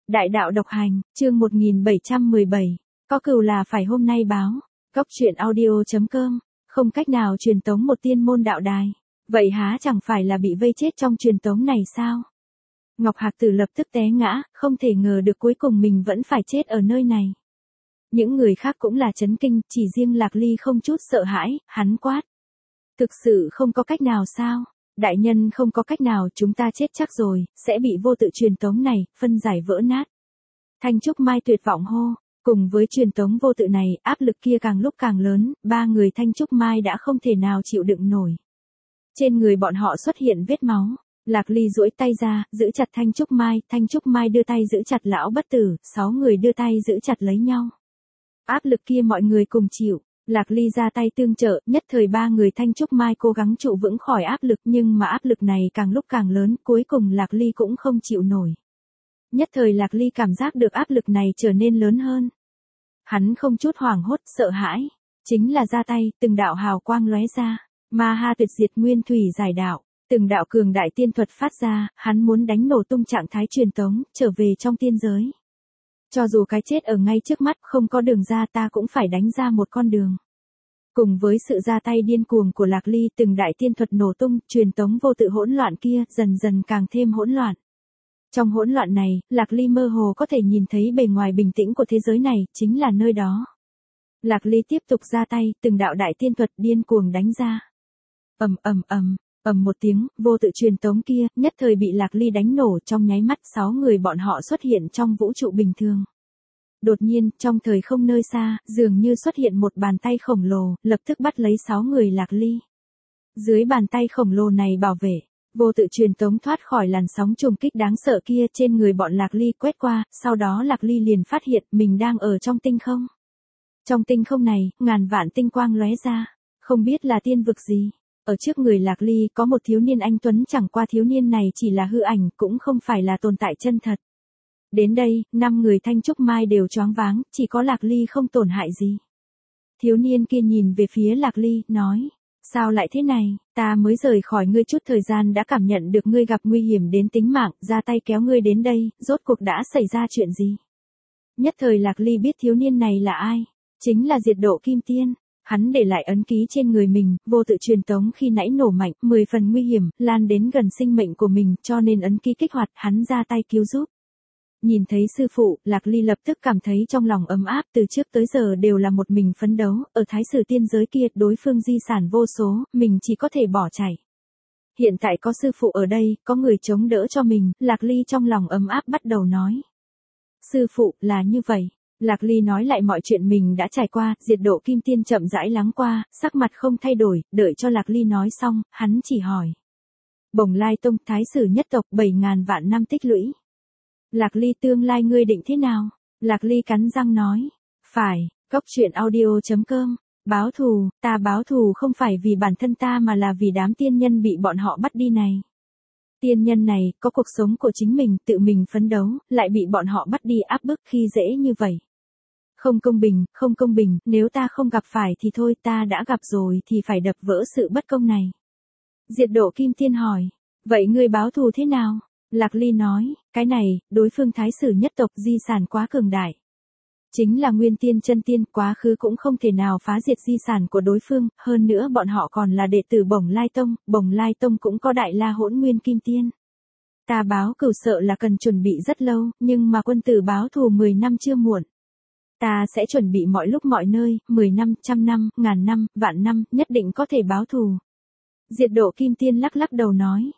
Đại đạo độc hành, chương 1717. Có cừu là phải hôm nay báo. Góc truyện audio.com. Không cách nào truyền tống một tiên môn đạo đài. Vậy há chẳng phải là bị vây chết trong truyền tống này sao? Ngọc Hạc Tử lập tức té ngã, không thể ngờ được cuối cùng mình vẫn phải chết ở nơi này. Những người khác cũng là chấn kinh, chỉ riêng Lạc Ly không chút sợ hãi, hắn quát. Thực sự không có cách nào sao? Đại nhân không có cách nào, chúng ta chết chắc rồi, sẽ bị vô tự truyền tống này, phân giải vỡ nát. Thanh Trúc Mai tuyệt vọng hô, cùng với truyền tống vô tự này, áp lực kia càng lúc càng lớn, ba người Thanh Trúc Mai đã không thể nào chịu đựng nổi. Trên người bọn họ xuất hiện vết máu, Lạc Ly duỗi tay ra, giữ chặt Thanh Trúc Mai đưa tay giữ chặt lão bất tử, 6 người đưa tay giữ chặt lấy nhau. Áp lực kia mọi người cùng chịu. Lạc Ly ra tay tương trợ, nhất thời ba người Thanh Trúc Mai cố gắng trụ vững khỏi áp lực, nhưng mà áp lực này càng lúc càng lớn, cuối cùng Lạc Ly cũng không chịu nổi. Nhất thời Lạc Ly cảm giác được áp lực này trở nên lớn hơn. Hắn không chút hoảng hốt, sợ hãi, chính là ra tay, từng đạo hào quang lóe ra, ma ha tuyệt diệt nguyên thủy giải đạo, từng đạo cường đại tiên thuật phát ra, hắn muốn đánh nổ tung trạng thái truyền tống, trở về trong tiên giới. Cho dù cái chết ở ngay trước mắt không có đường ra, ta cũng phải đánh ra một con đường. Cùng với sự ra tay điên cuồng của Lạc Ly, từng đại tiên thuật nổ tung, truyền tống vô tự hỗn loạn kia dần dần càng thêm hỗn loạn. Trong hỗn loạn này, Lạc Ly mơ hồ có thể nhìn thấy bề ngoài bình tĩnh của thế giới này, chính là nơi đó. Lạc Ly tiếp tục ra tay, từng đạo đại tiên thuật điên cuồng đánh ra. Ầm một tiếng, vô tự truyền tống kia, nhất thời bị Lạc Ly đánh nổ, trong nháy mắt 6 người bọn họ xuất hiện trong vũ trụ bình thường. Đột nhiên, trong thời không nơi xa, dường như xuất hiện một bàn tay khổng lồ, lập tức bắt lấy 6 người Lạc Ly. Dưới bàn tay khổng lồ này bảo vệ, vô tự truyền tống thoát khỏi làn sóng trùng kích đáng sợ kia trên người bọn Lạc Ly quét qua, sau đó Lạc Ly liền phát hiện mình đang ở trong tinh không. Trong tinh không này, ngàn vạn tinh quang lóe ra, không biết là tiên vực gì. Ở trước người Lạc Ly có một thiếu niên anh tuấn, chẳng qua thiếu niên này chỉ là hư ảnh, cũng không phải là tồn tại chân thật. Đến đây, 5 người Thanh Trúc Mai đều choáng váng, chỉ có Lạc Ly không tổn hại gì. Thiếu niên kia nhìn về phía Lạc Ly, nói, sao lại thế này, ta mới rời khỏi ngươi chút thời gian đã cảm nhận được ngươi gặp nguy hiểm đến tính mạng, ra tay kéo ngươi đến đây, rốt cuộc đã xảy ra chuyện gì? Nhất thời Lạc Ly biết thiếu niên này là ai, chính là Diệt Độ Kim Tiên. Hắn để lại ấn ký trên người mình, vô tự truyền tống khi nãy nổ mạnh, 10 phần nguy hiểm, lan đến gần sinh mệnh của mình, cho nên ấn ký kích hoạt, hắn ra tay cứu giúp. Nhìn thấy sư phụ, Lạc Ly lập tức cảm thấy trong lòng ấm áp, từ trước tới giờ đều là một mình phấn đấu, ở Thái Sử tiên giới kia, đối phương di sản vô số, mình chỉ có thể bỏ chạy. Hiện tại có sư phụ ở đây, có người chống đỡ cho mình, Lạc Ly trong lòng ấm áp bắt đầu nói. Sư phụ, là như vậy. Lạc Ly nói lại mọi chuyện mình đã trải qua, Diệt Độ Kim Tiên chậm rãi lắng qua, sắc mặt không thay đổi, đợi cho Lạc Ly nói xong, hắn chỉ hỏi. Bồng Lai Tông, Thái Sử nhất tộc 7.000 vạn năm tích lũy. Lạc Ly, tương lai ngươi định thế nào? Lạc Ly cắn răng nói. Phải, Góc truyện audio.com. Báo thù, ta báo thù không phải vì bản thân ta mà là vì đám tiên nhân bị bọn họ bắt đi này. Tiên nhân này, có cuộc sống của chính mình, tự mình phấn đấu, lại bị bọn họ bắt đi áp bức khi dễ như vậy. Không công bình, nếu ta không gặp phải thì thôi, ta đã gặp rồi thì phải đập vỡ sự bất công này. Diệt Độ Kim Tiên hỏi, vậy ngươi báo thù thế nào? Lạc Ly nói, cái này, đối phương Thái Sử nhất tộc di sản quá cường đại. Chính là nguyên tiên chân tiên, quá khứ cũng không thể nào phá diệt di sản của đối phương, hơn nữa bọn họ còn là đệ tử Bồng Lai Tông cũng có Đại La Hỗn Nguyên Kim Tiên. Ta báo cửu sợ là cần chuẩn bị rất lâu, nhưng mà quân tử báo thù 10 năm chưa muộn. Ta sẽ chuẩn bị mọi lúc mọi nơi, 10 năm, 100 năm, 1000 năm, vạn năm, nhất định có thể báo thù. Diệt Độ Kim Tiên lắc đầu nói,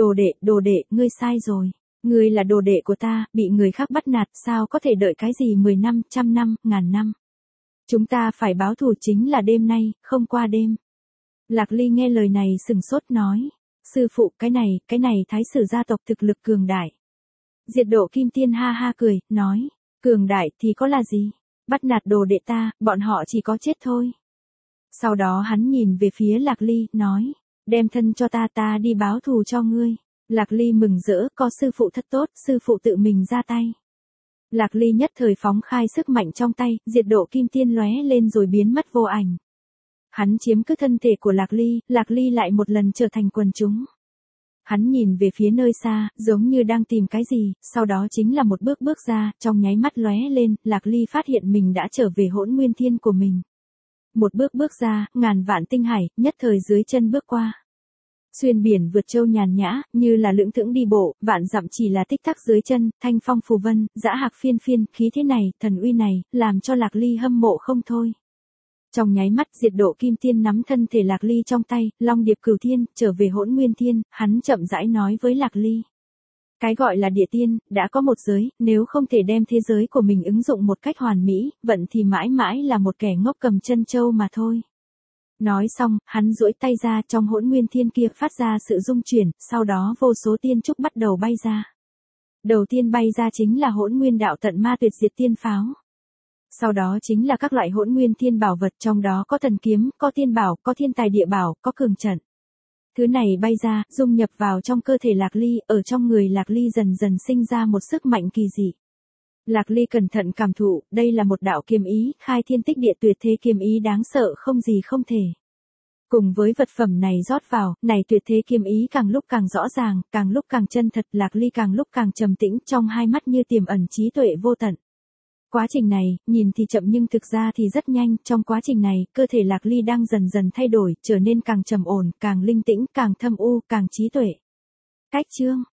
đồ đệ, ngươi sai rồi. Ngươi là đồ đệ của ta, bị người khác bắt nạt, sao có thể đợi cái gì 10 năm, 100 năm, 1000 năm. Chúng ta phải báo thù chính là đêm nay, không qua đêm. Lạc Ly nghe lời này sừng sốt nói, sư phụ, cái này Thái Sử gia tộc thực lực cường đại. Diệt Độ Kim Tiên ha ha cười, nói, cường đại thì có là gì? Bắt nạt đồ đệ ta, bọn họ chỉ có chết thôi. Sau đó hắn nhìn về phía Lạc Ly, nói, đem thân cho ta đi báo thù cho ngươi. Lạc Ly mừng rỡ, có sư phụ thật tốt, sư phụ tự mình ra tay. Lạc Ly nhất thời phóng khai sức mạnh trong tay, Diệt Độ Kim Tiên lóe lên rồi biến mất vô ảnh. Hắn chiếm cứ thân thể của Lạc Ly lại một lần trở thành quần chúng. Hắn nhìn về phía nơi xa, giống như đang tìm cái gì, sau đó chính là một bước bước ra, trong nháy mắt lóe lên, Lạc Ly phát hiện mình đã trở về hỗn nguyên thiên của mình. Một bước bước ra, ngàn vạn tinh hải, nhất thời dưới chân bước qua. Xuyên biển vượt châu nhàn nhã, như là lưỡng thững đi bộ, vạn dặm chỉ là tích tắc dưới chân, thanh phong phù vân, dã hạc phiên phiên, khí thế này, thần uy này, làm cho Lạc Ly hâm mộ không thôi. Trong nháy mắt diệt độ kim tiên nắm thân thể Lạc Ly trong tay, long điệp cửu thiên, trở về hỗn nguyên thiên, hắn chậm rãi nói với Lạc Ly. Cái gọi là địa tiên, đã có một giới, nếu không thể đem thế giới của mình ứng dụng một cách hoàn mỹ, vận thì mãi mãi là một kẻ ngốc cầm chân châu mà thôi. Nói xong, hắn duỗi tay ra, trong hỗn nguyên thiên kia phát ra sự rung chuyển, sau đó vô số tiên trúc bắt đầu bay ra. Đầu tiên bay ra chính là hỗn nguyên đạo tận ma tuyệt diệt tiên pháo. Sau đó chính là các loại hỗn nguyên thiên bảo vật, trong đó có thần kiếm, có tiên bảo, có thiên tài địa bảo, có cường trận. Thứ này bay ra, dung nhập vào trong cơ thể Lạc Ly, ở trong người Lạc Ly dần dần sinh ra một sức mạnh kỳ dị. Lạc Ly cẩn thận cảm thụ, đây là một đạo kiếm ý, khai thiên tích địa tuyệt thế kiếm ý đáng sợ không gì không thể. Cùng với vật phẩm này rót vào, này tuyệt thế kiếm ý càng lúc càng rõ ràng, càng lúc càng chân thật, Lạc Ly càng lúc càng trầm tĩnh, trong hai mắt như tiềm ẩn trí tuệ vô tận. Quá trình này, nhìn thì chậm nhưng thực ra thì rất nhanh, trong quá trình này, cơ thể Lạc Ly đang dần dần thay đổi, trở nên càng trầm ổn, càng linh tĩnh, càng thâm u, càng trí tuệ. Cách chương